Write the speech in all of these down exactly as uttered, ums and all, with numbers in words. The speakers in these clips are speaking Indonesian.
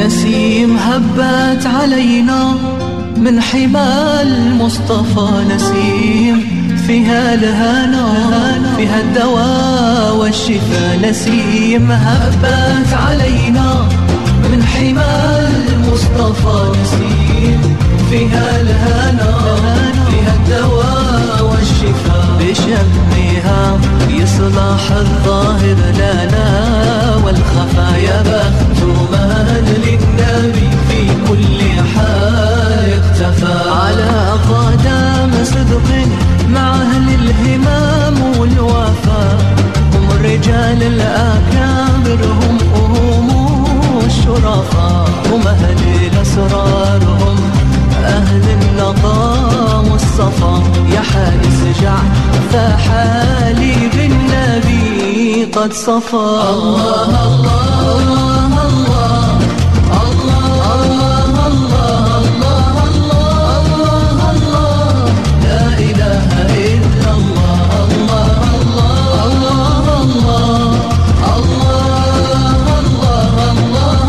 نسيم هبت علينا من حمى المصطفى نسيم فيها الهنا فيها الدواء والشفاء نسيم هبت علينا من حمى المصطفى نسيم فيها الهنا فيها الدواء والشفاء بشمها يصلح الظاهر لنا والخفايا بخت من للنبي في كل حال اختفى على قدم صدق مع أهل الهمام والوفاء هم الرجال الأكابر هم هم الشرفاء هم أهل الأسرار هم أهل النظام والصفا يا حارس جع فحالي بالنبي قد صفى الله الله الله الله الله الله الله الله لا إله إلا الله الله الله الله الله الله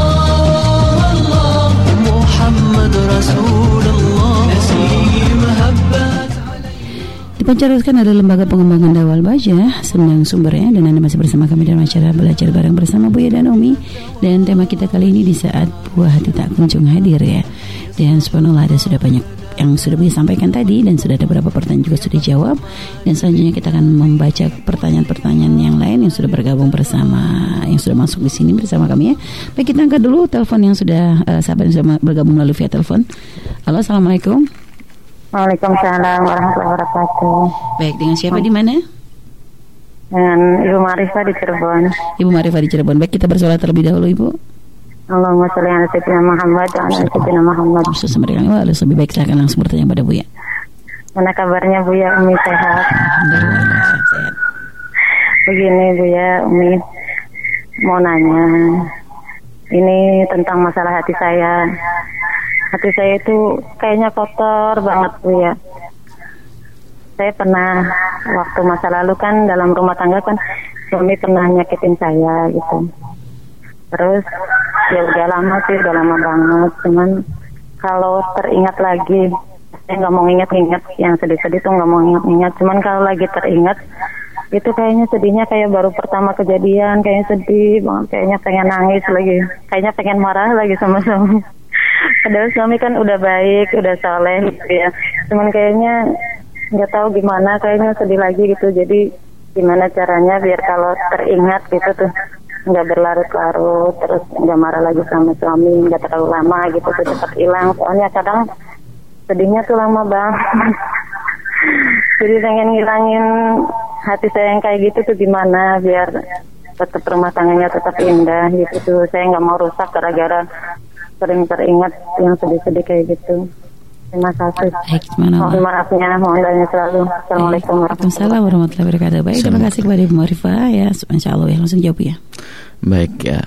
الله محمد رسول الله نسيم هبت dipancarkan oleh Lembaga Pengembangan Dawal Baja, Senang sumbernya, dan Anda masih bersama kami dalam acara Belajar Bareng bersama Buya dan Umi. Dan tema kita kali ini di saat buah hati tak kunjung hadir ya. Dan subhanallah ada sudah banyak yang sudah Buya sampaikan tadi, dan sudah ada beberapa pertanyaan juga sudah dijawab. Dan selanjutnya kita akan membaca pertanyaan-pertanyaan yang lain yang sudah bergabung bersama, yang sudah masuk di sini bersama kami ya. Baik, kita angkat dulu telepon yang sudah uh, sahabat yang sudah bergabung melalui via telepon. Halo, assalamualaikum. Waalaikumsalam warahmatullahi wabarakatuh. Baik, dengan siapa di mana? Dengan Ibu Marifah di Cirebon. Ibu Marifah di Cirebon. Baik, kita bersolat terlebih dahulu, Ibu. Allahumma sholli ala sayyidina Muhammad wa ala sayyidina Muhammad. Bismillahirrahmanirrahim. Lebih baik silakan langsung bertanya pada Buya. Mana kabarnya Buya? Umi sehat? Alhamdulillah sehat. Begini Buya, Umi mau nanya. Ini tentang masalah hati saya. Hati saya itu kayaknya kotor banget Bu ya. Saya pernah waktu masa lalu kan dalam rumah tangga kan suami pernah nyakitin saya gitu. Terus ya udah lama sih, udah lama banget. Cuman kalau teringat lagi, saya nggak mau ingat-ingat yang sedih-sedih tuh nggak mau ingat-ingat. Cuman kalau lagi teringat itu kayaknya sedihnya kayak baru pertama kejadian, kayaknya sedih banget, kayaknya pengen nangis lagi, kayaknya pengen marah lagi sama suami. Padahal suami kan udah baik, udah soleh gitu ya. Cuman kayaknya nggak tahu gimana, kayaknya sedih lagi gitu. Jadi gimana caranya biar kalau teringat gitu tuh nggak berlarut-larut, terus nggak marah lagi sama suami, nggak terlalu lama gitu tuh cepat hilang. Soalnya kadang sedihnya tuh lama banget. Jadi pengen ngilangin hati saya yang kayak gitu tuh gimana biar tetap rumah tangganya tetap indah gitu tuh. Saya nggak mau rusak gara-gara sering teringat yang sedih-sedih kayak gitu. Terima kasih. Baik, mohon maafnya, mohon doanya selalu. Assalamualaikum warahmatullahi wabarakatuh. Baik, terima kasih kepada Ibu Marifah ya. Insya Allah ya, langsung jawab ya. Baik ya.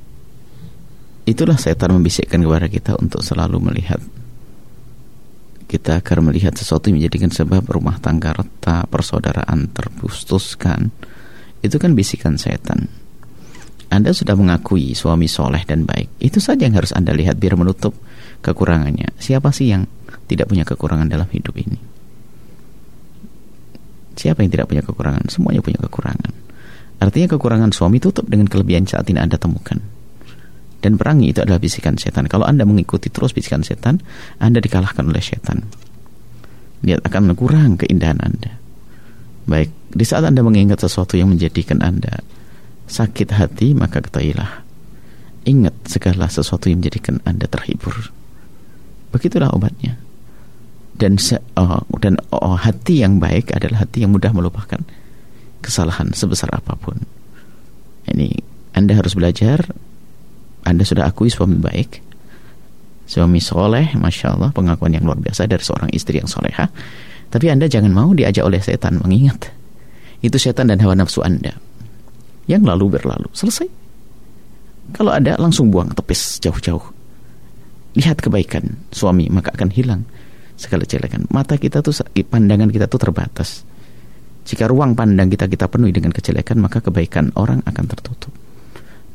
Itulah setan membisikkan kepada kita untuk selalu melihat. Kita akan melihat sesuatu yang menjadikan sebab rumah tangga retak, persaudaraan terputuskan. Itu kan bisikan setan. Anda sudah mengakui suami soleh dan baik. Itu saja yang harus Anda lihat biar menutup kekurangannya. Siapa sih yang tidak punya kekurangan dalam hidup ini? Siapa yang tidak punya kekurangan? Semuanya punya kekurangan. Artinya kekurangan suami tutup dengan kelebihan saat ini Anda temukan. Dan perangi itu adalah bisikan setan. Kalau Anda mengikuti terus bisikan setan, Anda dikalahkan oleh setan. Dia akan kurang keindahan Anda. Baik, di saat Anda mengingat sesuatu yang menjadikan Anda sakit hati, maka ketahuilah, ingat segala sesuatu yang menjadikan Anda terhibur. Begitulah obatnya. Dan se- oh, dan oh, hati yang baik adalah hati yang mudah melupakan kesalahan sebesar apapun. Ini Anda harus belajar. Anda sudah akui suami baik, suami soleh, masya Allah, pengakuan yang luar biasa dari seorang istri yang soleha. Tapi Anda jangan mau diajak oleh setan. Mengingat itu setan dan hawa nafsu Anda yang lalu berlalu, selesai. Kalau ada, langsung buang tepis jauh-jauh. Lihat kebaikan suami, maka akan hilang segala kejelekan. Mata kita tuh, pandangan kita tuh terbatas. Jika ruang pandang kita kita penuhi dengan kejelekan, maka kebaikan orang akan tertutup.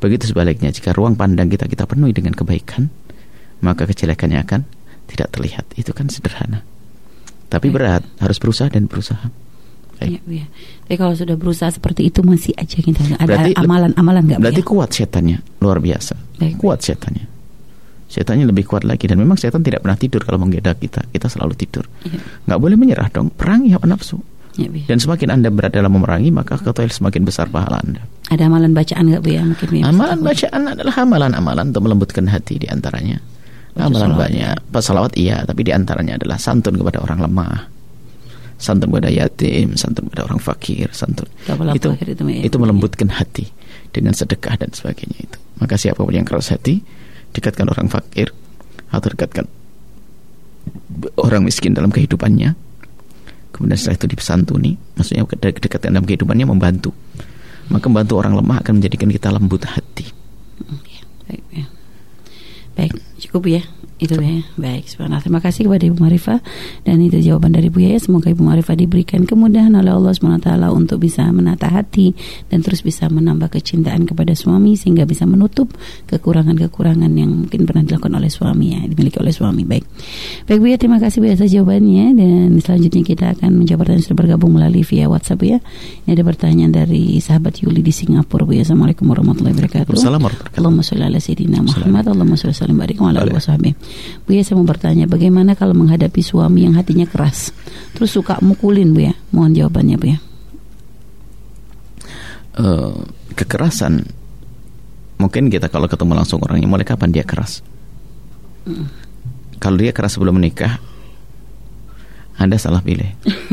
Begitu sebaliknya, jika ruang pandang kita kita penuhi dengan kebaikan, maka kejelekannya akan tidak terlihat. Itu kan sederhana. Tapi berat, harus berusaha dan berusaha. Ya, ya. Tapi kalau sudah berusaha seperti itu masih aja kita ada berarti, amalan-amalan nggak? Berarti ya? Kuat setannya, luar biasa. Baik, kuat setannya. Setannya lebih kuat lagi, dan memang setan tidak pernah tidur kalau menggoda kita. Kita selalu tidur. Ya. Nggak boleh menyerah dong. Perangi hawa nafsu. Ya, dan semakin Anda berat dalam memerangi, maka ketahui semakin besar pahala Anda. Ada amalan bacaan nggak Bu ya? Mungkin ya, amalan bacaan adalah amalan-amalan untuk melembutkan hati di antaranya. Amalan banyak. Pas salawat iya, tapi di antaranya adalah santun kepada orang lemah, santun kepada yatim, santun kepada orang fakir, santun. Itu itu, ya, itu melembutkan ya. Hati dengan sedekah dan sebagainya itu. Maka siapapun yang keras hati, dekatkan orang fakir atau dekatkan orang miskin dalam kehidupannya. Kemudian setelah itu disantuni, maksudnya kedekatan dalam kehidupannya, membantu. Maka membantu orang lemah akan menjadikan kita lembut hati. Ya, baik, ya. Baik, cukup ya. Itu ya. Baik, subhanallah. Terima kasih kepada Ibu Marifah. Dan itu jawaban dari Buya ya. Semoga Ibu Marifah diberikan kemudahan oleh Allah subhanahu wa taala untuk bisa menata hati dan terus bisa menambah kecintaan kepada suami, sehingga bisa menutup kekurangan-kekurangan yang mungkin pernah dilakukan oleh suami ya, dimiliki oleh suami. Baik. Baik Buya, terima kasih Buya atas jawabannya. Dan selanjutnya kita akan menjawab pertanyaan yang sudah bergabung melalui via WhatsApp ya. Ini ada pertanyaan dari sahabat Yuli di Singapura Buya. Assalamualaikum warahmatullahi wabarakatuh. Allahumma sholli ala sayyidina Muhammad, Allahumma sholli wa barik ala alihi washabihi. Bu ya, saya mau bertanya, bagaimana kalau menghadapi suami yang hatinya keras, terus suka mukulin Bu ya? Mohon jawabannya Bu ya. Uh, kekerasan, mungkin kita kalau ketemu langsung orangnya, mulai kapan dia keras? Mm. Kalau dia keras sebelum menikah, Anda salah pilih.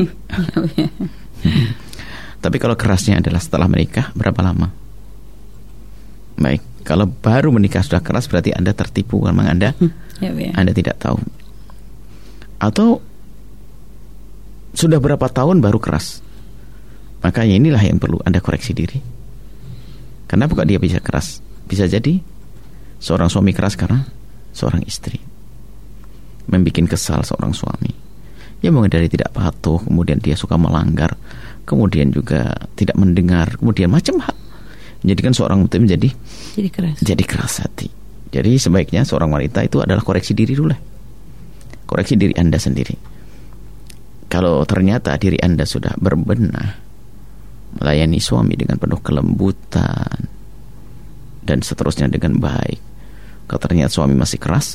Tapi kalau kerasnya adalah setelah menikah, berapa lama? Baik, kalau baru menikah sudah keras, berarti Anda tertipu. Memang Anda ya, ya. Anda tidak tahu. Atau sudah berapa tahun baru keras, maka inilah yang perlu Anda koreksi diri. Kenapa kok dia bisa keras? Bisa jadi seorang suami keras karena seorang istri membikin kesal seorang suami. Ya mungkin dari tidak patuh, kemudian dia suka melanggar, kemudian juga tidak mendengar, kemudian macam hal, menjadikan seorang itu menjadi jadi keras. Jadi keras hati. Jadi sebaiknya seorang wanita itu adalah koreksi diri dulu lah. Koreksi diri Anda sendiri. Kalau ternyata diri Anda sudah berbenah, melayani suami dengan penuh kelembutan dan seterusnya dengan baik, kalau ternyata suami masih keras,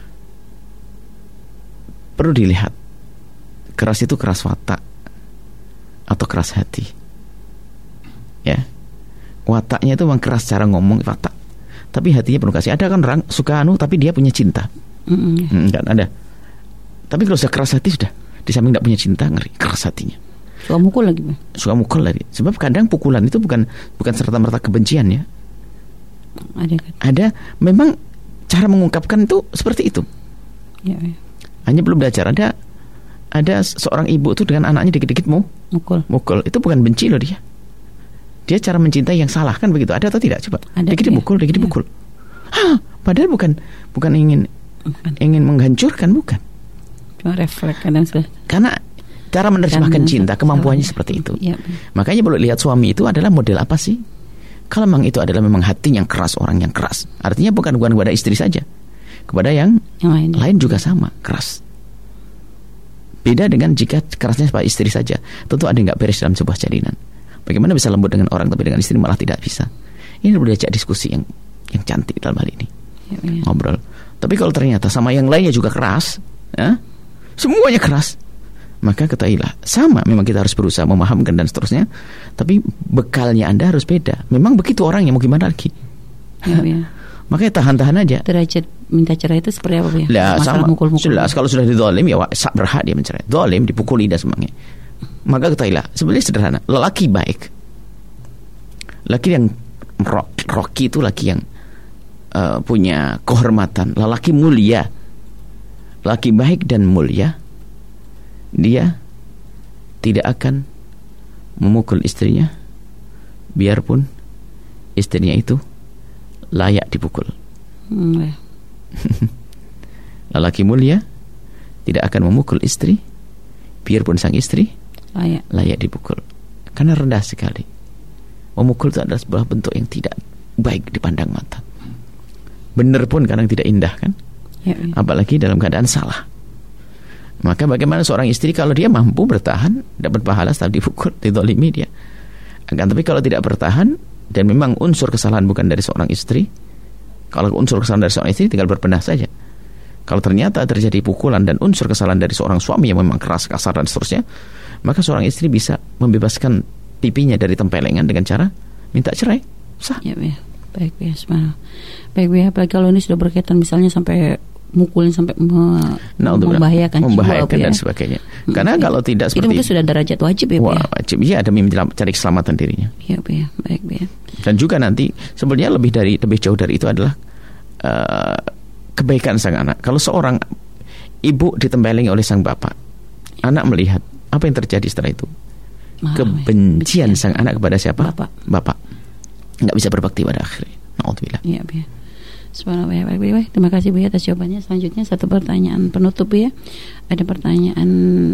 perlu dilihat, keras itu keras watak atau keras hati. Ya, wataknya itu memang keras cara ngomong, watak, tapi hatinya penuh kasih. Ada kan orang suka anu tapi dia punya cinta. Mm-hmm. Enggak ada. Tapi kalau sudah keras hati, sudah di samping tidak punya cinta, ngeri, keras hatinya. Suka mukul lagi, Bang. Suka mukul lagi. Sebab kadang pukulan itu bukan bukan serta-merta kebencian ya. Ada kan? Ada, memang cara mengungkapkan itu seperti itu. Ya, ya. Hanya belum belajar. Ada ada seorang ibu itu dengan anaknya dikit-dikit mau mukul. Mukul. Itu bukan benci loh dia. Dia cara mencintai yang salah kan begitu. Ada atau tidak? Coba. Dikit dipukul, dikit dipukul. Hah, padahal bukan bukan ingin bukan. ingin menghancurkan, bukan. Cuma refleks kadang sudah. Karena cara menerjemahkan cinta, kemampuannya seperti itu. Ya. Makanya perlu lihat suami itu adalah model apa sih? Kalau memang itu adalah memang hati yang keras, orang yang keras, artinya bukan bukan kepada istri saja, kepada yang, yang lain, lain juga sama keras. Beda dengan jika kerasnya pada istri saja, tentu ada yang nggak beres dalam sebuah jalinan. Bagaimana bisa lembut dengan orang tapi dengan istri malah tidak bisa? Ini perlu diajak diskusi yang yang cantik dalam hal ini. Ya, ya. Ngobrol. Tapi kalau ternyata sama yang lainnya juga keras, ya, semuanya keras, maka ketahuilah, sama, memang kita harus berusaha memahamkan dan seterusnya, tapi bekalnya Anda harus beda. Memang begitu orangnya, mau gimana lagi? Ya, ya. Makanya tahan-tahan aja. Derajat minta cerai itu seperti apa ya? Lah, sama. Mukul-mukul. Jelas, kalau sudah dizalim ya sak berhak dia mencerai. Zalim, dipukuli dan semuanya. Maka ketahuilah, sebenarnya sederhana. Lelaki baik, lelaki yang rocky itu lelaki yang uh, punya kehormatan, lelaki mulia, lelaki baik dan mulia. Dia tidak akan memukul istrinya biarpun istrinya itu layak dipukul. Hmm. Lelaki mulia tidak akan memukul istri biarpun sang istri layak, layak dipukul. Karena rendah sekali. Memukul itu adalah sebuah bentuk yang tidak baik dipandang mata. Benar pun kadang tidak indah kan, Ya, ya. apalagi dalam keadaan salah. Maka bagaimana seorang istri kalau dia mampu bertahan, dapat pahala setelah dipukul, dizalimi dia. Akan tapi kalau tidak bertahan dan memang unsur kesalahan bukan dari seorang istri, kalau unsur kesalahan dari seorang istri tinggal berbenah saja. Kalau ternyata terjadi pukulan dan unsur kesalahan dari seorang suami yang memang keras, kasar dan seterusnya, maka seorang istri bisa membebaskan pipinya dari tempelengan dengan cara minta cerai. Sah. Ya, ya. Baik ya, subhanallah. Baik ya, apalagi kalau ini sudah berkaitan misalnya sampai mukulin sampai me- Nah, membahayakan, membahayakan jiwa, dan ya. sebagainya. Hmm, Karena ya. kalau tidak Itu seperti mungkin sudah derajat wajib ya, wah, ya. wajib ya demi mencari keselamatan dirinya. Ya, ya. Baik ya. Dan juga nanti sebenarnya lebih dari lebih jauh dari itu adalah uh, kebaikan sang anak. Kalau seorang ibu ditempelengi oleh sang bapak, anak melihat apa yang terjadi setelah itu. Maaf, Kebencian ya. sang anak kepada siapa? Bapak. Bapak. Nggak bisa berbakti pada akhirnya. Na'udzubillah. Ya, ya. Subhanallah, ya, baik, baik, baik. Terima kasih Bu ya atas jawabannya. Selanjutnya satu pertanyaan penutup ya. Ada pertanyaan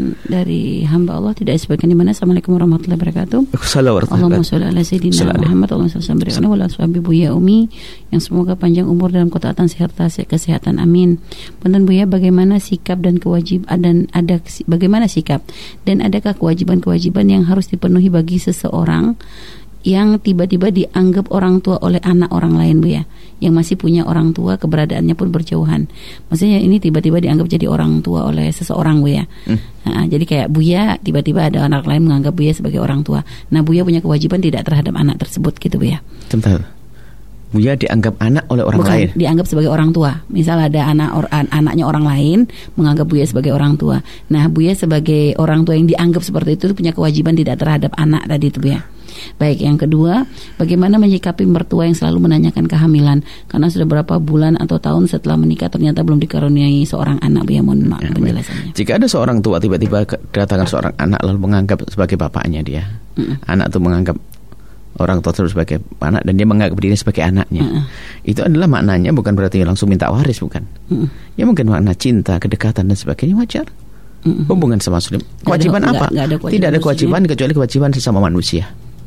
dari hamba Allah tidak sebagian di mana. Assalamualaikum warahmatullahi wabarakatuh. Allahumma sholli ala sayyidina Muhammad Allahumma sholli ala wa ala ashabi Bu ya Umi yang semoga panjang umur dalam ketaatan serta kesehatan, amin. Punten Bu ya, bagaimana sikap dan kewajiban dan ada bagaimana sikap dan adakah kewajiban-kewajiban yang harus dipenuhi bagi seseorang yang tiba-tiba dianggap orang tua oleh anak orang lain Bu ya, yang masih punya orang tua, keberadaannya pun berjauhan. Maksudnya ini tiba-tiba dianggap jadi orang tua oleh seseorang Bu ya. Hmm. Nah, jadi kayak Buya tiba-tiba ada anak lain menganggap Buya sebagai orang tua. Nah, Buya punya kewajiban tidak terhadap anak tersebut gitu Bu ya. Sebentar. Buya dianggap anak oleh orang Bukan, lain. dianggap sebagai orang tua. Misal ada anak or, an, anaknya orang lain menganggap Buya sebagai orang tua. Nah, Buya sebagai orang tua yang dianggap seperti itu punya kewajiban tidak terhadap anak tadi itu Bu ya. Baik, yang kedua, bagaimana menyikapi mertua yang selalu menanyakan kehamilan karena sudah berapa bulan atau tahun setelah menikah ternyata belum dikaruniai seorang anak Bu ya, mohon maaf ya, penjelasannya. Jika ada seorang tua tiba-tiba kedatangan seorang anak lalu menganggap sebagai bapaknya dia. Mm-mm. Anak itu menganggap orang tua tersebut sebagai anak dan dia menganggap dirinya sebagai anaknya. Mm-mm. Itu adalah maknanya bukan berarti langsung minta waris, bukan. Mm-mm. Ya mungkin makna cinta, kedekatan dan sebagainya wajar. Mm-mm. Hubungan sama muslim. Kewajiban ada, apa? Gak, gak ada kewajiban Tidak ada kewajiban muslimnya. Kecuali kewajiban sesama manusia.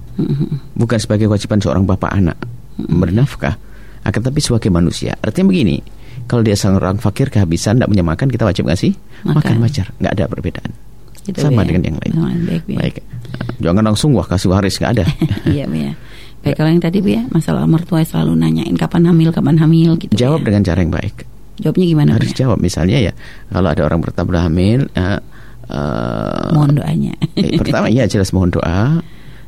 Bukan sebagai kewajiban seorang bapak anak bernafkah, akan tapi sebagai manusia. Artinya begini, kalau dia seorang fakir kehabisan tidak punya makan, kita wajib ngasih makan, makan wajar, nggak ada perbedaan. Itu sama ya, dengan yang lain. Baik, ya. Baik. Jangan langsung wah kasih waris, nggak ada. Iya ya. Baik, kalau yang tadi Bu ya, masalah mertua selalu nanyain kapan hamil, kapan hamil gitu. Jawab ya. dengan cara yang baik. Jawabnya gimana? Harus ya? jawab misalnya ya, kalau ada orang bertabrak hamil, uh, uh, mohon doanya. eh, pertama ya jelas mohon doa.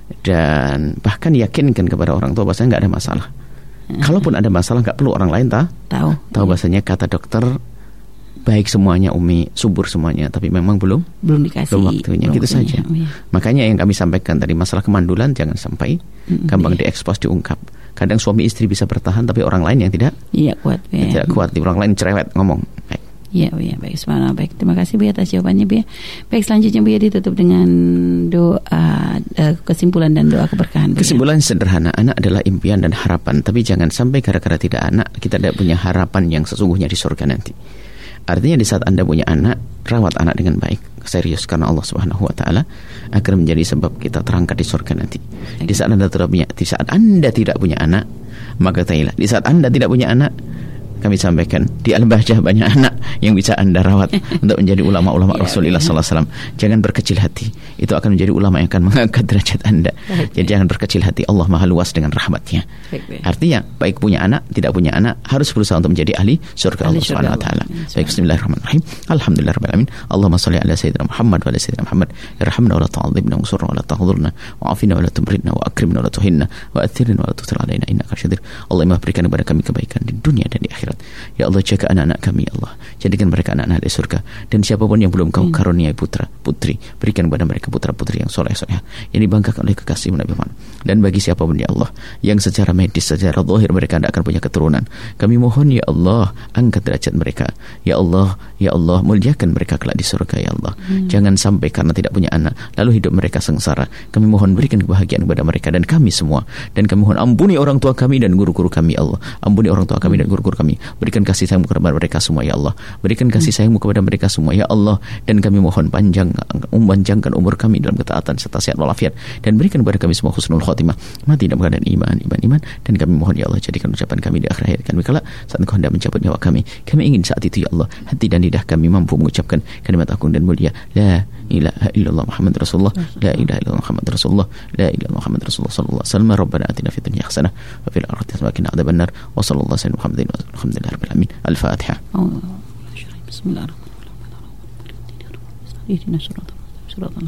Dan bahkan yakinkan kepada orang tua bahasanya nggak ada masalah. Uh-huh. Kalaupun ada masalah nggak perlu orang lain ta? tahu. Tahu bahasanya kata dokter baik semuanya Umi, subur semuanya, tapi memang belum belum dikasih belum waktunya, belum gitu saja. Ya. Makanya yang kami sampaikan tadi masalah kemandulan jangan sampai uh-huh. gampang diekspos, diungkap. Kadang suami istri bisa bertahan tapi orang lain yang tidak iya kuat ya. Tidak kuat, orang lain cerewet ngomong. Baik. Ya, Bu ya, baik, subhanallah, baik. Terima kasih Bu ya atas jawabannya Bu ya. Baik, selanjutnya Bu ya ditutup dengan doa uh, kesimpulan dan doa keberkahan Bu. Kesimpulan ya. Sederhana, anak adalah impian dan harapan, tapi jangan sampai gara-gara tidak anak kita tidak punya harapan yang sesungguhnya di surga nanti. Artinya di saat Anda punya anak, rawat anak dengan baik, serius karena Allah Subhanahu wa taala akan menjadi sebab kita terangkat di surga nanti. Baik. Di saat Anda tidak punya di saat Anda tidak punya anak, maka tailah. Di saat Anda tidak punya anak, kami sampaikan di Al-Bahjah banyak anak yang bisa Anda rawat untuk menjadi ulama-ulama ya, Rasulullah ya. sallallahu alaihi wasallam. Jangan berkecil hati. Itu akan menjadi ulama yang akan mengangkat derajat Anda. Baik, Jadi ya. jangan berkecil hati. Allah Maha luas dengan rahmatnya. Baik, baik. Artinya baik punya anak, tidak punya anak harus berusaha untuk menjadi ahli surga Allah Subhanahu wa taala. Baik, bismillahirrahmanirrahim. Alhamdulillahirabbil alamin. Allahumma shalli ala sayyidina Muhammad wa ala sayyidina Muhammad. Irhamna wa la tu'adzibna wa surna wa la tahdhurna wa afina wa la tumridna wa akrimna wa la tuhinna wa athirna wa la tuthir alaina innaka syadir. Allah berikan kepada kami kebaikan di dunia dan di akhirat. Ya Allah, jaga anak-anak kami ya Allah. Jadikan mereka anak-anak di surga. Dan siapapun yang belum kau karuniai putra, putri, berikan kepada mereka putra-putri yang soleh-soleh yang dibanggakan oleh kekasih Nabi Muhammad. Dan bagi siapapun ya Allah yang secara medis, secara zahir mereka tidak akan punya keturunan, kami mohon ya Allah, angkat derajat mereka. Ya Allah, ya Allah, muliakan mereka kelak di surga ya Allah. Hmm. Jangan sampai karena tidak punya anak lalu hidup mereka sengsara. Kami mohon berikan kebahagiaan kepada mereka dan kami semua. Dan kami mohon ampuni orang tua kami dan guru-guru kami ya Allah. Ampuni orang tua kami dan guru-guru kami. Berikan kasih sayang-Mu kepada mereka semua ya Allah. Berikan kasih sayang-Mu kepada mereka semua ya Allah. Dan kami mohon panjang memanjangkan umur kami dalam ketaatan serta sehat walafiat, dan berikan kepada kami semua husnul khotimah, mati dalam keadaan iman iman iman. Dan kami mohon ya Allah, jadikan ucapan kami di akhir hayat kami kelak saat Engkau hendak mencabut nyawa kami. Kami ingin saat itu ya Allah hati dan lidah kami mampu mengucapkan kalimat agung dan mulia, la ilaha illallah Muhammad Rasulullah, la ilaha illallah Muhammad Rasulullah, la ilaha illallah Muhammad Rasulullah sallallahu alaihi wasallam. Rabbana atina fid dunya hasanah wa fil akhirati hasanah wa qina adzabannar. Wa sallallahu alaihi Muhammadin wa alhamdulillahi rabbil alamin. Al-Fatihah. Bismillahirrahmanirrahim.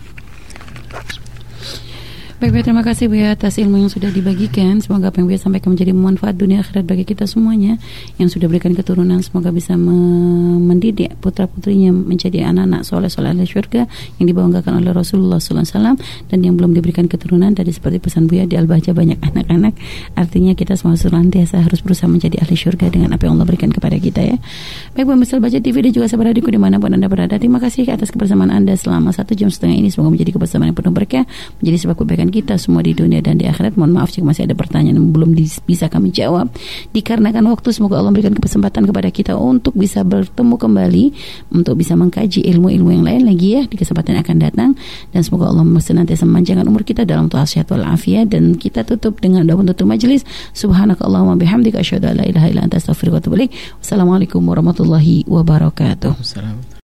Baik, terima kasih Bu ya atas ilmu yang sudah dibagikan. Semoga apa yang Bu sampaikan menjadi manfaat dunia akhirat bagi kita semuanya. Yang sudah berikan keturunan, semoga bisa mendidik putra-putrinya menjadi anak-anak soleh-soleh ahli syurga yang dibanggakan oleh Rasulullah sallallahu alaihi wasallam. Dan yang belum diberikan keturunan, tadi seperti pesan Bu ya di Al-Bahjah banyak anak-anak. Artinya kita semua senantiasa harus berusaha menjadi ahli syurga dengan apa yang Allah berikan kepada kita ya. Baik Bu, misal Baca T V dan juga sahabat radioku dimanapun Anda berada, terima kasih atas kebersamaan Anda selama satu jam setengah ini. Semoga menjadi kebersamaan yang penuh berkah, menjadi sebab kebaikan kita semua di dunia dan di akhirat. Mohon maaf jika masih ada pertanyaan yang belum bisa kami jawab dikarenakan waktu. Semoga Allah memberikan kesempatan kepada kita untuk bisa bertemu kembali, untuk bisa mengkaji ilmu-ilmu yang lain lagi ya di kesempatan yang akan datang. Dan semoga Allah senantiasa memanjangkan umur kita dalam sehat wal afiat. Dan kita tutup dengan doa penutup majelis. Subhanakallahumma bihamdika asyhadu an la ilaha illa anta astaghfiruka wa atubu ilaik. Wassalamualaikum warahmatullahi wabarakatuh.